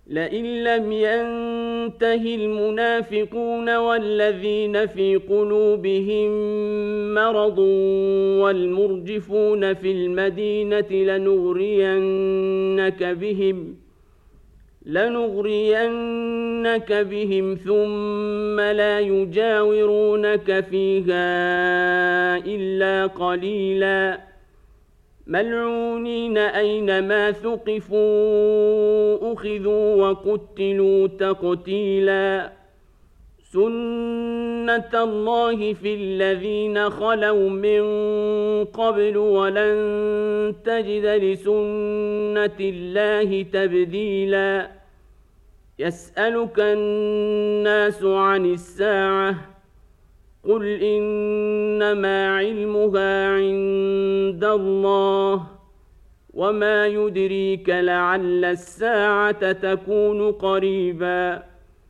لئن لم ينته المنافقون والذين في قلوبهم مرض والمرجفون في المدينة لنغرينك بهم ثم لا يجاورونك فيها إلا قليلا ملعونين أينما ثقفوا أخذوا وقتلوا تقتيلا سنة الله في الذين خلوا من قبل ولن تجد لسنة الله تبديلا يسألك الناس عن الساعة قل إنما علمها عند الله وما يدريك لعل الساعة تكون قريبا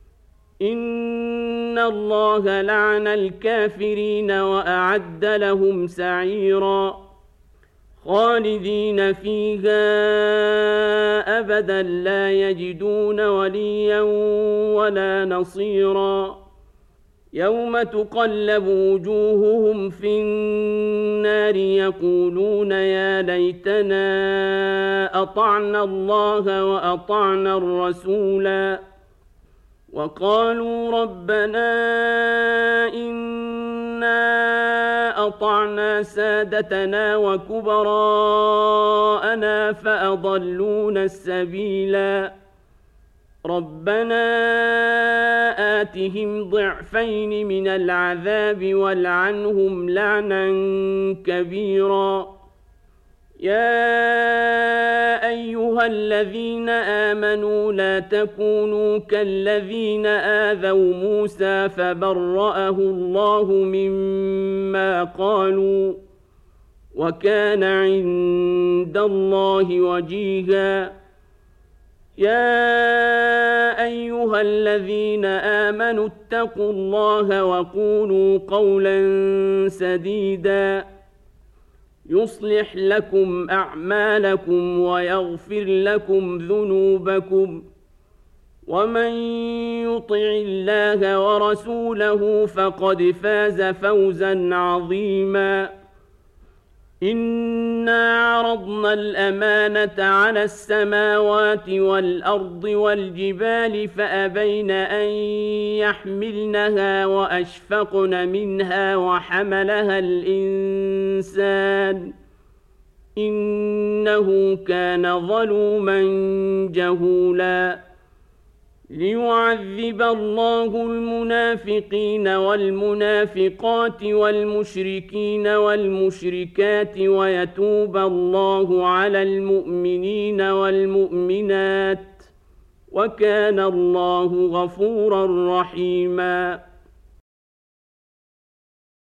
إن الله لعن الكافرين وأعد لهم سعيرا خالدين فيها أبدا لا يجدون وليا ولا نصيرا يوم تقلب وجوههم في النار يقولون يا ليتنا أطعنا الله وأطعنا الرسولا وقالوا ربنا إنا أطعنا سادتنا وكبراءنا فأضلونا السبيلا ربنا آتهم ضعفين من العذاب والعنهم لعنا كبيرا يا أيها الذين آمنوا لا تكونوا كالذين آذوا موسى فبرأه الله مما قالوا وكان عند الله وجيها يا أيها الذين آمنوا اتقوا الله وقولوا قولا سديدا يصلح لكم أعمالكم ويغفر لكم ذنوبكم ومن يطع الله ورسوله فقد فاز فوزا عظيما إنا عرضنا الأمانة على السماوات والأرض والجبال فأبين أن يحملنها وأشفقن منها وحملها الإنسان إنه كان ظلوما جهولا ليعذب الله المنافقين والمنافقات والمشركين والمشركات ويتوب الله على المؤمنين والمؤمنات وكان الله غفورا رحيما